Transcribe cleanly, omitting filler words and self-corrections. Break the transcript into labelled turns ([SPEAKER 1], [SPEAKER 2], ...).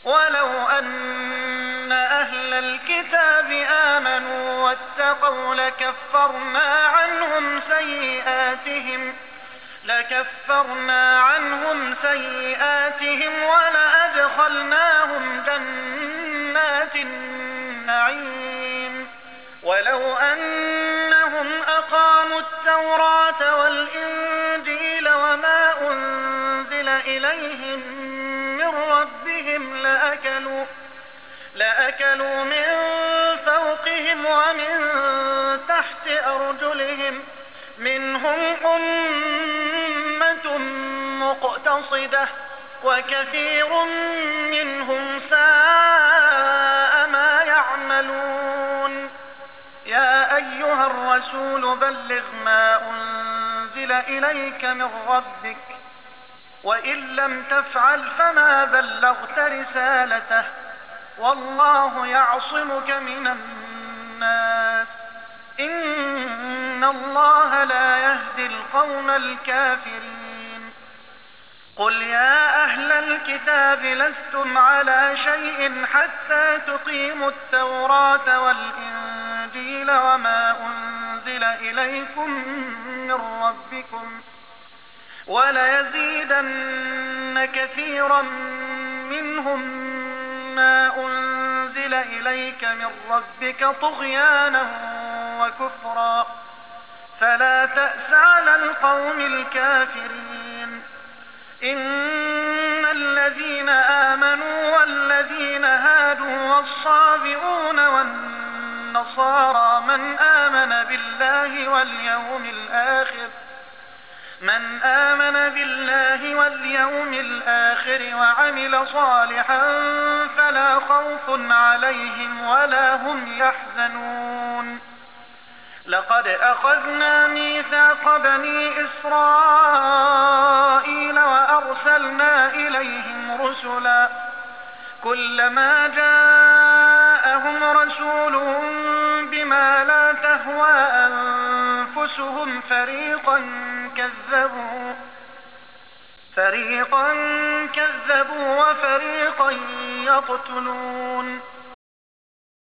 [SPEAKER 1] ولو أن أهل الكتاب آمنوا واتقوا لكفرنا عنهم سيئاتهم ولأدخلناهم جنات النعيم ولو أنهم أقاموا التوراة والإنجيل وما أنزل إليهم من ربهم لأكلوا من فوقهم ومن تحت أرجلهم منهم أمة مقتصدة وكثير منهم ساء ما يعملون. يا أيها الرسول بلغ ما أنزل إليك من ربك وإن لم تفعل فما بلغت رسالته والله يعصمك من الناس إن الله لا يهدي القوم الكافرين. قل يا أهل الكتاب لستم على شيء حتى تقيموا التوراة والإنجيل وما أنزل إليكم من ربكم وليزيدن كثيرا منهم ما أنزل إليك من ربك طغيانا وكفرا فلا تأس على القوم الكافرين. إن الذين آمنوا والذين هادوا والصابئون والنصارى من آمن بالله واليوم الآخر وعمل صالحا فلا خوف عليهم ولا هم يحزنون. لقد أخذنا ميثاق بني إسرائيل وأرسلنا إليهم رسلا كلما جاءهم رسول بما لا تهوى أنفسهم فريقا كذبوا وفريقا يقتلون.